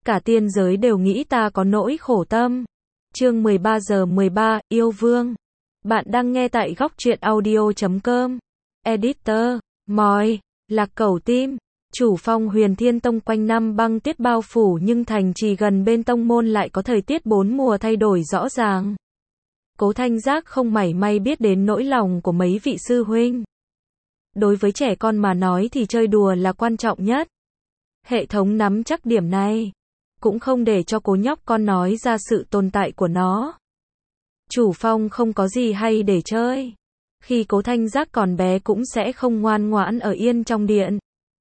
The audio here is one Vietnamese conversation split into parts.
cả tiên giới đều nghĩ ta có nỗi khổ tâm. Chương 13 giờ 13, yêu vương. Bạn đang nghe tại góc truyện audio.com. Editor, Mòi, Lạc Cẩu Tim. Chủ phong Huyền Thiên Tông quanh năm băng tuyết bao phủ nhưng thành trì gần bên tông môn lại có thời tiết bốn mùa thay đổi rõ ràng. Cố Thanh Giác không mảy may biết đến nỗi lòng của mấy vị sư huynh. Đối với trẻ con mà nói thì chơi đùa là quan trọng nhất. Hệ thống nắm chắc điểm này, cũng không để cho cố nhóc con nói ra sự tồn tại của nó. Chủ phong không có gì hay để chơi. Khi Cố Thanh Giác còn bé cũng sẽ không ngoan ngoãn ở yên trong điện.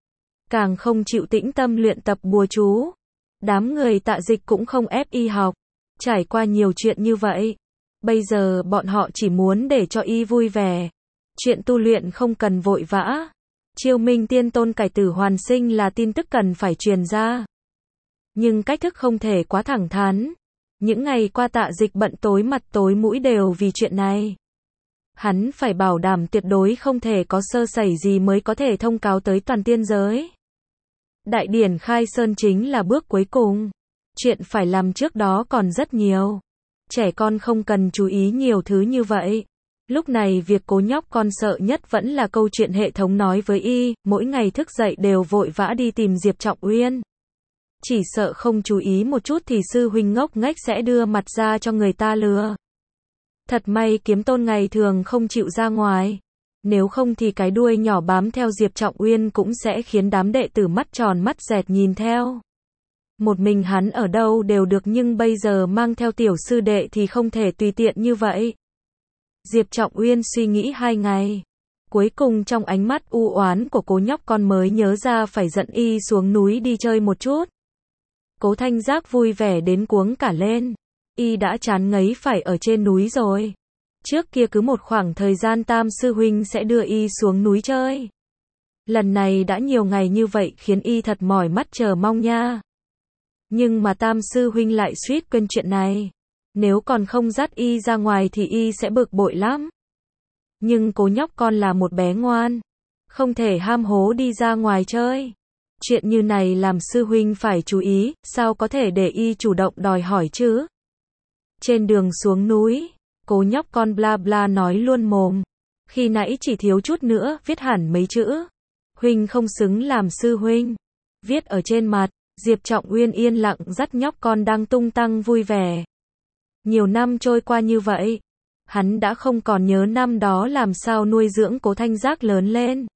Càng không chịu tĩnh tâm luyện tập bùa chú. Đám người Tạ Dịch cũng không ép y học. Trải qua nhiều chuyện như vậy, bây giờ bọn họ chỉ muốn để cho y vui vẻ. Chuyện tu luyện không cần vội vã. Chiêu Minh Tiên Tôn cải tử hoàn sinh là tin tức cần phải truyền ra. Nhưng cách thức không thể quá thẳng thắn. Những ngày qua Tạ Dịch bận tối mặt tối mũi đều vì chuyện này. Hắn phải bảo đảm tuyệt đối không thể có sơ sẩy gì mới có thể thông cáo tới toàn tiên giới. Đại điển khai sơn chính là bước cuối cùng. Chuyện phải làm trước đó còn rất nhiều. Trẻ con không cần chú ý nhiều thứ như vậy. Lúc này việc cố nhóc con sợ nhất vẫn là câu chuyện hệ thống nói với y, mỗi ngày thức dậy đều vội vã đi tìm Diệp Trọng Uyên. Chỉ sợ không chú ý một chút thì sư huynh ngốc nghếch sẽ đưa mặt ra cho người ta lừa. Thật may Kiếm Tôn ngày thường không chịu ra ngoài. Nếu không thì cái đuôi nhỏ bám theo Diệp Trọng Uyên cũng sẽ khiến đám đệ tử mắt tròn mắt dẹt nhìn theo. Một mình hắn ở đâu đều được nhưng bây giờ mang theo tiểu sư đệ thì không thể tùy tiện như vậy. Diệp Trọng Uyên suy nghĩ 2 ngày. Cuối cùng trong ánh mắt u oán của cố nhóc con mới nhớ ra phải dẫn y xuống núi đi chơi một chút. Cố Thanh Giác vui vẻ đến cuống cả lên. Y đã chán ngấy phải ở trên núi rồi. Trước kia cứ một khoảng thời gian Tam sư huynh sẽ đưa y xuống núi chơi. Lần này đã nhiều ngày như vậy khiến y thật mỏi mắt chờ mong nha. Nhưng mà Tam sư huynh lại suýt quên chuyện này. Nếu còn không dắt y ra ngoài thì y sẽ bực bội lắm. Nhưng cố nhóc con là một bé ngoan. Không thể ham hố đi ra ngoài chơi. Chuyện như này làm sư huynh phải chú ý, sao có thể để y chủ động đòi hỏi chứ? Trên đường xuống núi, cố nhóc con bla bla nói luôn mồm. Khi nãy chỉ thiếu chút nữa, viết hẳn mấy chữ. Huynh không xứng làm sư huynh. Viết ở trên mặt, Diệp Trọng Uyên yên lặng dắt nhóc con đang tung tăng vui vẻ. Nhiều năm trôi qua như vậy, hắn đã không còn nhớ năm đó làm sao nuôi dưỡng Cố Thanh Giác lớn lên.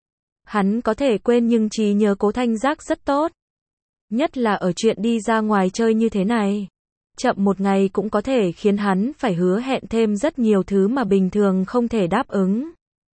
Hắn có thể quên nhưng trí nhớ Cố Thanh Giác rất tốt. Nhất là ở chuyện đi ra ngoài chơi như thế này. Chậm một ngày cũng có thể khiến hắn phải hứa hẹn thêm rất nhiều thứ mà bình thường không thể đáp ứng.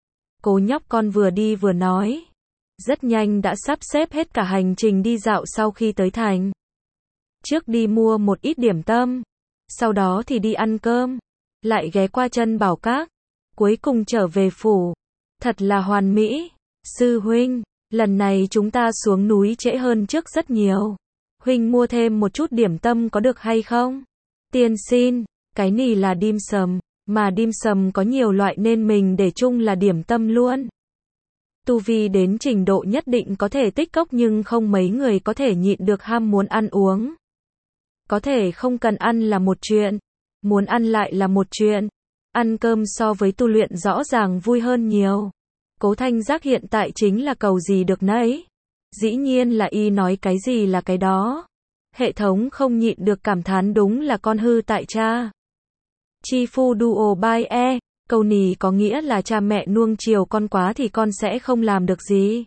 Cố nhóc con vừa đi vừa nói. Rất nhanh đã sắp xếp hết cả hành trình đi dạo sau khi tới thành. Trước đi mua một ít điểm tâm. Sau đó thì đi ăn cơm. Lại ghé qua Chân Bảo Các. Cuối cùng trở về phủ. Thật là hoàn mỹ. Sư huynh, lần này chúng ta xuống núi trễ hơn trước rất nhiều. Huynh mua thêm một chút điểm tâm có được hay không? Tiên xin, cái này là dim sum, mà dim sum có nhiều loại nên mình để chung là điểm tâm luôn. Tu vi đến trình độ nhất định có thể tích cốc nhưng không mấy người có thể nhịn được ham muốn ăn uống. Có thể không cần ăn là một chuyện, muốn ăn lại là một chuyện. Ăn cơm so với tu luyện rõ ràng vui hơn nhiều. Cố Thanh Giác hiện tại chính là cầu gì được nấy. Dĩ nhiên là y nói cái gì là cái đó. Hệ thống không nhịn được cảm thán đúng là con hư tại cha. Chi phu duo bai e, câu này có nghĩa là cha mẹ nuông chiều con quá thì con sẽ không làm được gì.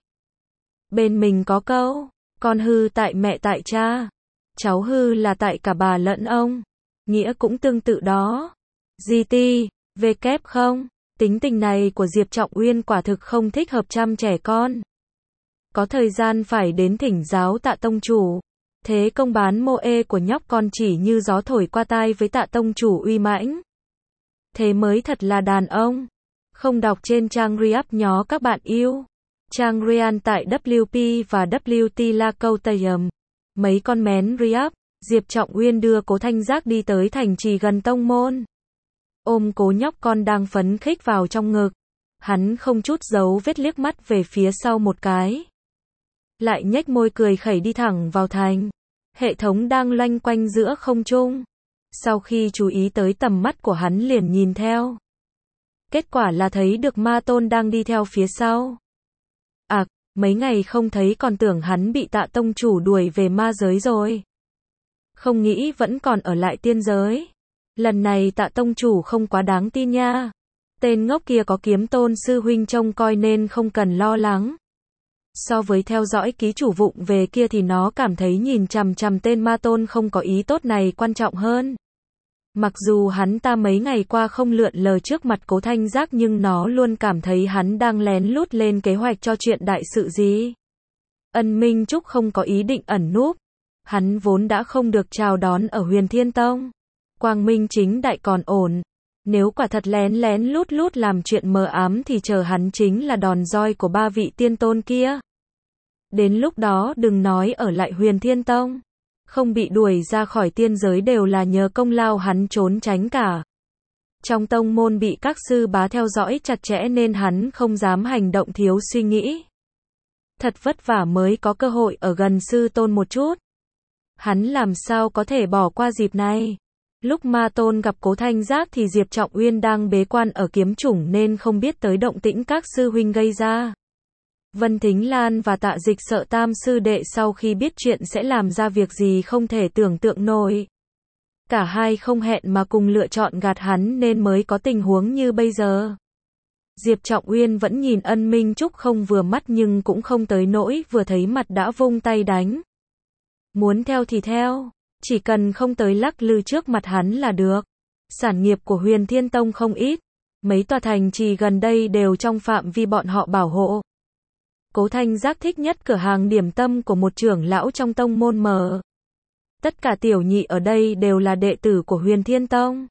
Bên mình có câu, con hư tại mẹ tại cha. Cháu hư là tại cả bà lẫn ông. Nghĩa cũng tương tự đó. GT, V kép không? Tính tình này của Diệp Trọng Uyên quả thực không thích hợp chăm trẻ con. Có thời gian phải đến thỉnh giáo Tạ tông chủ. Thế công bán mô ê của nhóc con chỉ như gió thổi qua tai với Tạ tông chủ uy mãnh. Thế mới thật là đàn ông. Không đọc trên trang Riap nhó các bạn yêu. Trang Rian tại WP và WT La Câu Tayum. Mấy con mén Riap, Diệp Trọng Uyên đưa Cố Thanh Giác đi tới thành trì gần tông môn. Ôm cố nhóc con đang phấn khích vào trong ngực. Hắn không chút giấu vết liếc mắt về phía sau một cái. Lại nhếch môi cười khẩy đi thẳng vào thành. hệ thống đang loanh quanh giữa không trung. Sau khi chú ý tới tầm mắt của hắn liền nhìn theo. Kết quả là thấy được ma tôn đang đi theo phía sau. Mấy ngày không thấy còn tưởng hắn bị Tạ tông chủ đuổi về ma giới rồi. Không nghĩ vẫn còn ở lại tiên giới. Lần này Tạ tông chủ không quá đáng tin nha. Tên ngốc kia có Kiếm Tôn sư huynh trông coi nên không cần lo lắng. So với theo dõi ký chủ vụng về kia thì nó cảm thấy nhìn chằm chằm tên ma tôn không có ý tốt này quan trọng hơn. Mặc dù hắn ta mấy ngày qua không lượn lờ trước mặt Cố Thanh Giác nhưng nó luôn cảm thấy hắn đang lén lút lên kế hoạch cho chuyện đại sự gì. Ân Minh Trúc không có ý định ẩn núp. Hắn vốn đã không được chào đón ở Huyền Thiên Tông. Quang minh chính đại còn ổn. Nếu quả thật lén lén lút lút làm chuyện mờ ám thì chờ hắn chính là đòn roi của 3 vị tiên tôn kia. Đến lúc đó đừng nói ở lại Huyền Thiên Tông. Không bị đuổi ra khỏi tiên giới đều là nhờ công lao hắn trốn tránh cả. Trong tông môn bị các sư bá theo dõi chặt chẽ nên hắn không dám hành động thiếu suy nghĩ. Thật vất vả mới có cơ hội ở gần sư tôn một chút. Hắn làm sao có thể bỏ qua dịp này. Lúc ma tôn gặp Cố Thanh Giác thì Diệp Trọng Uyên đang bế quan ở kiếm chủng nên không biết tới động tĩnh các sư huynh gây ra. Vân Thính Lan và Tạ Dịch sợ tam sư đệ sau khi biết chuyện sẽ làm ra việc gì không thể tưởng tượng nổi. Cả hai không hẹn mà cùng lựa chọn gạt hắn nên mới có tình huống như bây giờ. Diệp Trọng Uyên vẫn nhìn Ân Minh Trúc không vừa mắt nhưng cũng không tới nỗi vừa thấy mặt đã vung tay đánh. Muốn theo thì theo, chỉ cần không tới lắc lư trước mặt hắn là được. Sản nghiệp của Huyền Thiên Tông không ít, mấy tòa thành trì gần đây đều trong phạm vi bọn họ bảo hộ. Cố Thanh Giác thích nhất cửa hàng điểm tâm của một trưởng lão trong tông môn mở. Tất cả tiểu nhị ở đây đều là đệ tử của Huyền Thiên Tông.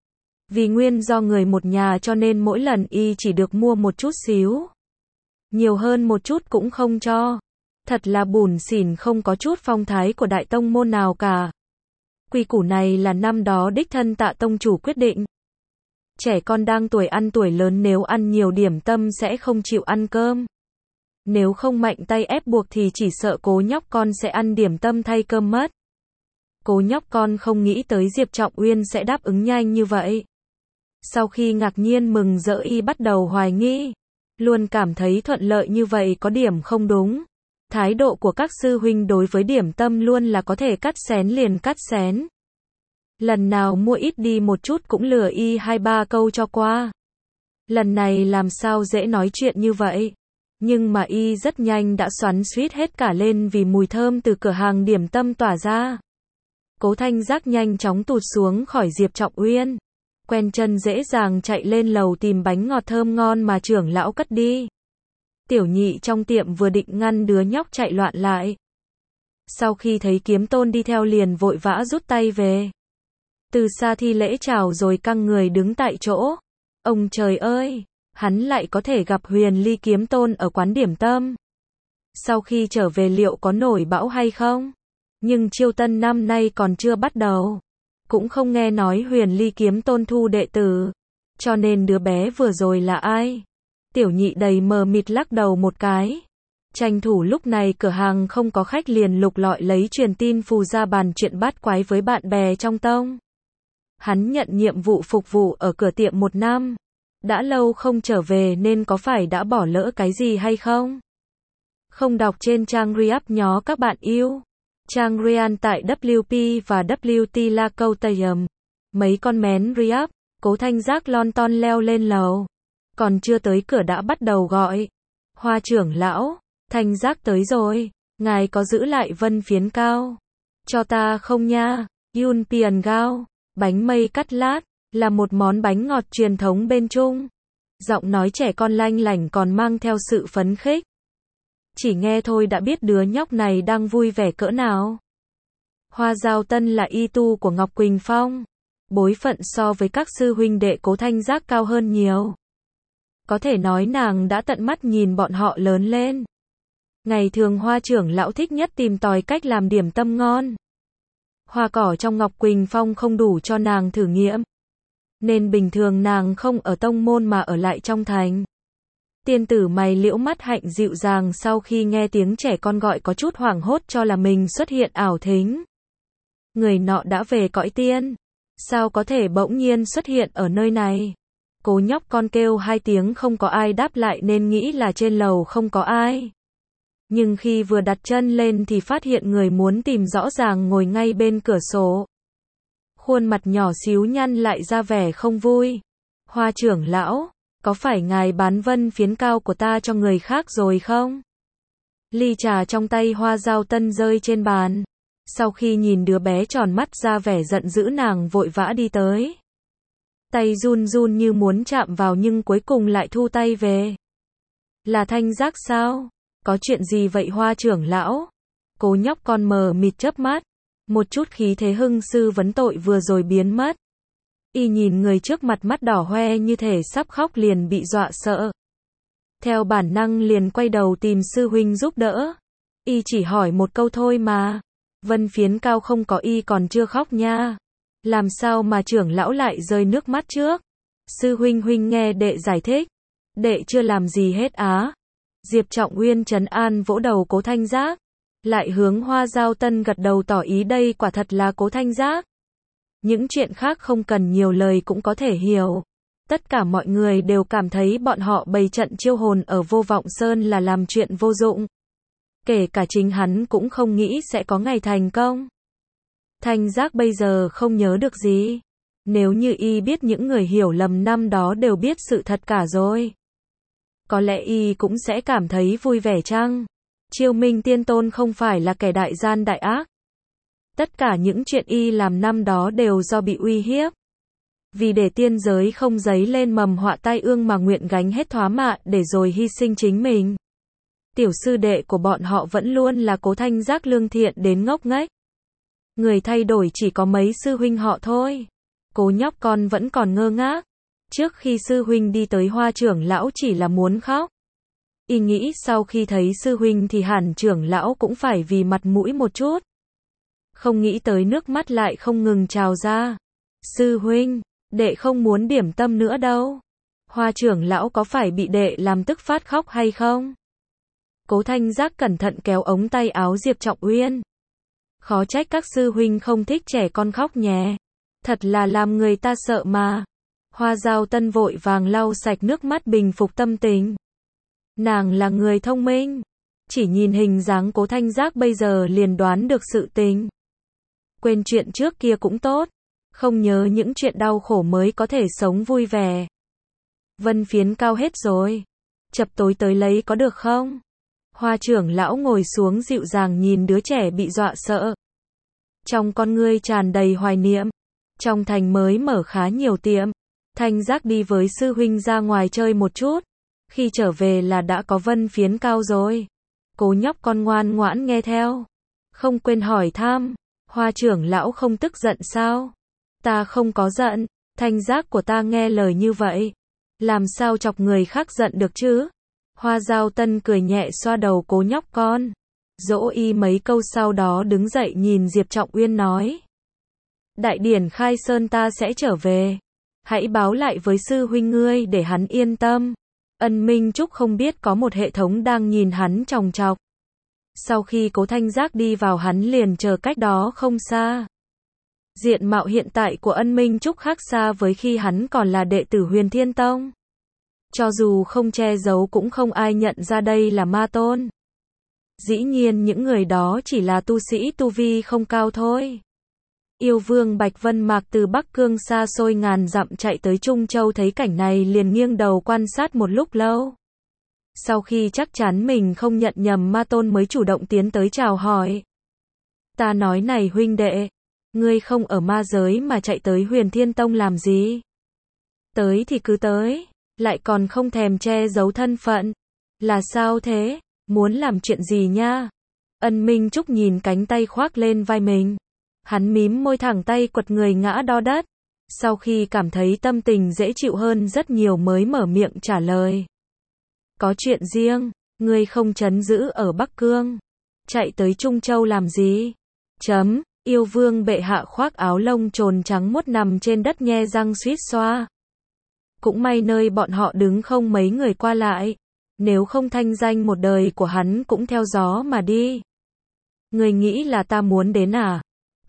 Vì nguyên do người một nhà cho nên mỗi lần y chỉ được mua một chút xíu. Nhiều hơn một chút cũng không cho. Thật là bủn xỉn không có chút phong thái của đại tông môn nào cả. Quy củ này là năm đó đích thân Tạ tông chủ quyết định. Trẻ con đang tuổi ăn tuổi lớn nếu ăn nhiều điểm tâm sẽ không chịu ăn cơm. Nếu không mạnh tay ép buộc thì chỉ sợ Cố nhóc con sẽ ăn điểm tâm thay cơm mất. Cố nhóc con không nghĩ tới Diệp Trọng Uyên sẽ đáp ứng nhanh như vậy. Sau khi ngạc nhiên mừng rỡ y bắt đầu hoài nghi. Luôn cảm thấy thuận lợi như vậy có điểm không đúng. Thái độ của các sư huynh đối với điểm tâm luôn là có thể cắt xén liền cắt xén. Lần nào mua ít đi một chút cũng lừa y 2-3 câu cho qua. Lần này làm sao dễ nói chuyện như vậy. Nhưng mà y rất nhanh đã xoắn xuýt hết cả lên vì mùi thơm từ cửa hàng điểm tâm tỏa ra. Cố Thanh Giác nhanh chóng tụt xuống khỏi Diệp Trọng Uyên. Quen chân dễ dàng chạy lên lầu tìm bánh ngọt thơm ngon mà trưởng lão cất đi. Tiểu nhị trong tiệm vừa định ngăn đứa nhóc chạy loạn lại. Sau khi thấy Kiếm Tôn đi theo liền vội vã rút tay về. Từ xa thi lễ chào rồi căng người đứng tại chỗ. Ông trời ơi! Hắn lại có thể gặp Huyền Ly Kiếm Tôn ở quán điểm tâm. Sau khi trở về liệu có nổi bão hay không? Nhưng chiêu tân năm nay còn chưa bắt đầu. Cũng không nghe nói Huyền Ly Kiếm Tôn thu đệ tử. Cho nên đứa bé vừa rồi là ai? Tiểu nhị đầy mờ mịt lắc đầu một cái. Tranh thủ lúc này cửa hàng không có khách liền lục lọi lấy truyền tin phù ra bàn chuyện bát quái với bạn bè trong tông. Hắn nhận nhiệm vụ phục vụ ở cửa tiệm 1 năm. Đã lâu không trở về nên có phải đã bỏ lỡ cái gì hay không? Không đọc trên trang Riap nhó các bạn yêu. Trang Rian tại WP và WT La Câu Tayum. Mấy con mén Riap, Cố Thanh Giác lon ton leo lên lầu. Còn chưa tới cửa đã bắt đầu gọi. Hoa trưởng lão, Thanh Giác tới rồi. Ngài có giữ lại vân phiến cao? Cho ta không nha. Yun Pian Gao, bánh mây cắt lát. Là một món bánh ngọt truyền thống bên Trung. Giọng nói trẻ con lanh lảnh còn mang theo sự phấn khích. Chỉ nghe thôi đã biết đứa nhóc này đang vui vẻ cỡ nào. Hoa Giao Tân là y tu của Ngọc Quỳnh Phong. Bối phận so với các sư huynh đệ Cố Thanh Giác cao hơn nhiều. Có thể nói nàng đã tận mắt nhìn bọn họ lớn lên. Ngày thường Hoa trưởng lão thích nhất tìm tòi cách làm điểm tâm ngon. Hoa cỏ trong Ngọc Quỳnh Phong không đủ cho nàng thử nghiệm. Nên bình thường nàng không ở tông môn mà ở lại trong thành. Tiên tử mày liễu mắt hạnh dịu dàng sau khi nghe tiếng trẻ con gọi có chút hoảng hốt cho là mình xuất hiện ảo thính. Người nọ đã về cõi tiên. Sao có thể bỗng nhiên xuất hiện ở nơi này? Cố nhóc con kêu 2 tiếng không có ai đáp lại nên nghĩ là trên lầu không có ai. Nhưng khi vừa đặt chân lên thì phát hiện người muốn tìm rõ ràng ngồi ngay bên cửa sổ. Khuôn mặt nhỏ xíu nhăn lại ra vẻ không vui. Hoa trưởng lão, có phải ngài bán vân phiến cao của ta cho người khác rồi không? Ly trà trong tay Hoa Giao Tân rơi trên bàn. Sau khi nhìn đứa bé tròn mắt ra vẻ giận dữ, nàng vội vã đi tới. Tay run run như muốn chạm vào nhưng cuối cùng lại thu tay về. Là Thanh Giác sao? Có chuyện gì vậy Hoa trưởng lão? Cố nhóc con mờ mịt chớp mắt. Một chút khí thế hưng sư vấn tội vừa rồi biến mất. Y nhìn người trước mặt, mắt đỏ hoe như thể sắp khóc, liền bị dọa sợ. Theo bản năng liền quay đầu tìm sư huynh giúp đỡ. Y chỉ hỏi một câu thôi mà. Vân phiến cao không có, y còn chưa khóc nha. Làm sao mà trưởng lão lại rơi nước mắt trước? Sư huynh nghe đệ giải thích. Đệ chưa làm gì hết á. Diệp Trọng Uyên trấn an vỗ đầu Cố Thanh Giác. Lại hướng Hoa Giao Tân gật đầu tỏ ý đây quả thật là Cố Thanh Giác. Những chuyện khác không cần nhiều lời cũng có thể hiểu. Tất cả mọi người đều cảm thấy bọn họ bày trận chiêu hồn ở Vô Vọng Sơn là làm chuyện vô dụng. Kể cả chính hắn cũng không nghĩ sẽ có ngày thành công. Thanh Giác bây giờ không nhớ được gì. Nếu như y biết những người hiểu lầm năm đó đều biết sự thật cả rồi. Có lẽ y cũng sẽ cảm thấy vui vẻ chăng? Chiêu Minh Tiên Tôn không phải là kẻ đại gian đại ác. Tất cả những chuyện y làm năm đó đều do bị uy hiếp. Vì để tiên giới không dấy lên mầm họa tai ương mà nguyện gánh hết thóa mạ để rồi hy sinh chính mình. Tiểu sư đệ của bọn họ vẫn luôn là Cố Thanh Giác lương thiện đến ngốc nghếch. Người thay đổi chỉ có mấy sư huynh họ thôi. Cố nhóc con vẫn còn ngơ ngác. Trước khi sư huynh đi tới, Hoa trưởng lão chỉ là muốn khóc. Y nghĩ sau khi thấy sư huynh thì hẳn trưởng lão cũng phải vì mặt mũi một chút. Không nghĩ tới nước mắt lại không ngừng trào ra. Sư huynh, đệ không muốn điểm tâm nữa đâu. Hoa trưởng lão có phải bị đệ làm tức phát khóc hay không? Cố Thanh Giác cẩn thận kéo ống tay áo Diệp Trọng Uyên. Khó trách các sư huynh không thích trẻ con khóc nhé. Thật là làm người ta sợ mà. Hoa Giao Tân vội vàng lau sạch nước mắt bình phục tâm tình. Nàng là người thông minh. Chỉ nhìn hình dáng Cố Thanh Giác bây giờ liền đoán được sự tình. Quên chuyện trước kia cũng tốt. Không nhớ những chuyện đau khổ mới có thể sống vui vẻ. Vân phiến cao hết rồi. Chập tối tới lấy có được không? Hoa trưởng lão ngồi xuống dịu dàng nhìn đứa trẻ bị dọa sợ. Trong con ngươi tràn đầy hoài niệm. Trong thành mới mở khá nhiều tiệm. Thanh Giác đi với sư huynh ra ngoài chơi một chút. Khi trở về là đã có vân phiến cao rồi. Cố nhóc con ngoan ngoãn nghe theo. Không quên hỏi thăm. Hoa trưởng lão không tức giận sao? Ta không có giận. Thanh Giác của ta nghe lời như vậy. Làm sao chọc người khác giận được chứ? Hoa Giao Tân cười nhẹ xoa đầu cố nhóc con. Dỗ y mấy câu sau đó đứng dậy nhìn Diệp Trọng Uyên nói. Đại điển khai sơn ta sẽ trở về. Hãy báo lại với sư huynh ngươi để hắn yên tâm. Ân Minh Trúc không biết có một hệ thống đang nhìn hắn chòng chọc. Sau khi Cố Thanh Giác đi vào, hắn liền chờ cách đó không xa. Diện mạo hiện tại của Ân Minh Trúc khác xa với khi hắn còn là đệ tử Huyền Thiên Tông. Cho dù không che giấu cũng không ai nhận ra đây là ma tôn. Dĩ nhiên những người đó chỉ là tu sĩ tu vi không cao thôi. Yêu vương Bạch Vân Mạc từ Bắc Cương xa xôi ngàn dặm chạy tới Trung Châu, thấy cảnh này liền nghiêng đầu quan sát một lúc lâu. Sau khi chắc chắn mình không nhận nhầm ma tôn mới chủ động tiến tới chào hỏi. Ta nói này huynh đệ, ngươi không ở ma giới mà chạy tới Huyền Thiên Tông làm gì? Tới thì cứ tới, lại còn không thèm che giấu thân phận. Là sao thế? Muốn làm chuyện gì nha? Ân Minh Trúc nhìn cánh tay khoác lên vai mình. Hắn mím môi thẳng tay quật người ngã đo đất. Sau khi cảm thấy tâm tình dễ chịu hơn rất nhiều mới mở miệng trả lời. Có chuyện riêng, ngươi không trấn giữ ở Bắc Cương. Chạy tới Trung Châu làm gì? Yêu vương bệ hạ khoác áo lông trồn trắng muốt nằm trên đất nhe răng suýt xoa. Cũng may nơi bọn họ đứng không mấy người qua lại. Nếu không thanh danh một đời của hắn cũng theo gió mà đi. Ngươi nghĩ là ta muốn đến à?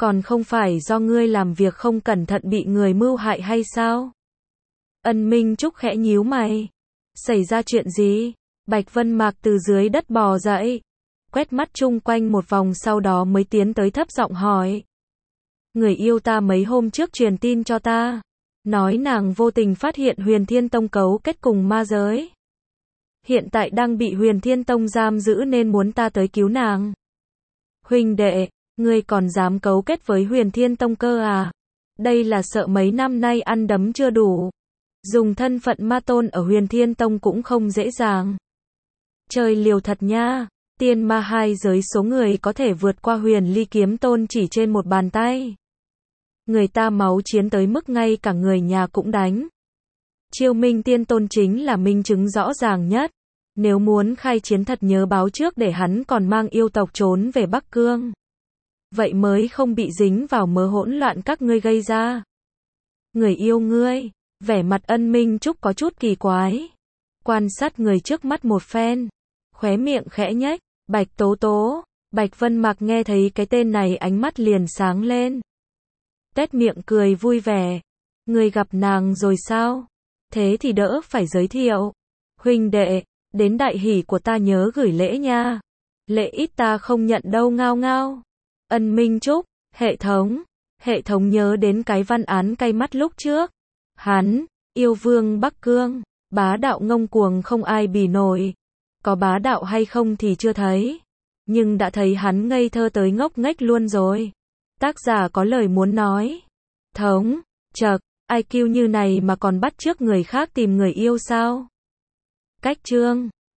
Còn không phải do ngươi làm việc không cẩn thận bị người mưu hại hay sao? Ân Minh Trúc khẽ nhíu mày. Xảy ra chuyện gì? Bạch Vân Mạc từ dưới đất bò dậy, quét mắt chung quanh một vòng sau đó mới tiến tới thấp giọng hỏi. Người yêu ta mấy hôm trước truyền tin cho ta, nói nàng vô tình phát hiện Huyền Thiên Tông cấu kết cùng ma giới. Hiện tại đang bị Huyền Thiên Tông giam giữ nên muốn ta tới cứu nàng. Huynh đệ, ngươi còn dám cấu kết với Huyền Thiên Tông cơ à? Đây là sợ mấy năm nay ăn đấm chưa đủ. Dùng thân phận ma tôn ở Huyền Thiên Tông cũng không dễ dàng. Chơi liều thật nha, tiên ma hai giới số người có thể vượt qua Huyền Ly Kiếm Tôn chỉ trên một bàn tay. Người ta máu chiến tới mức ngay cả người nhà cũng đánh. Chiêu Minh Tiên Tôn chính là minh chứng rõ ràng nhất. Nếu muốn khai chiến thật nhớ báo trước để hắn còn mang yêu tộc trốn về Bắc Cương. Vậy mới không bị dính vào mớ hỗn loạn các ngươi gây ra. Người yêu ngươi, vẻ mặt Ân Minh Trúc có chút kỳ quái. Quan sát người trước mắt một phen, khóe miệng khẽ nhếch, Bạch Tố Tố. Bạch Vân Mạc nghe thấy cái tên này ánh mắt liền sáng lên. Tét miệng cười vui vẻ. Ngươi gặp nàng rồi sao? Thế thì đỡ phải giới thiệu. Huynh đệ, đến đại hỷ của ta nhớ gửi lễ nha. Lễ ít ta không nhận đâu ngao ngao. Ân Minh Trúc, hệ thống nhớ đến cái văn án cay mắt lúc trước. Hắn, yêu vương Bắc Cương, bá đạo ngông cuồng không ai bì nổi. Có bá đạo hay không thì chưa thấy, nhưng đã thấy hắn ngây thơ tới ngốc nghếch luôn rồi. Tác giả có lời muốn nói. Chậc, IQ như này mà còn bắt chước người khác tìm người yêu sao? Cách chương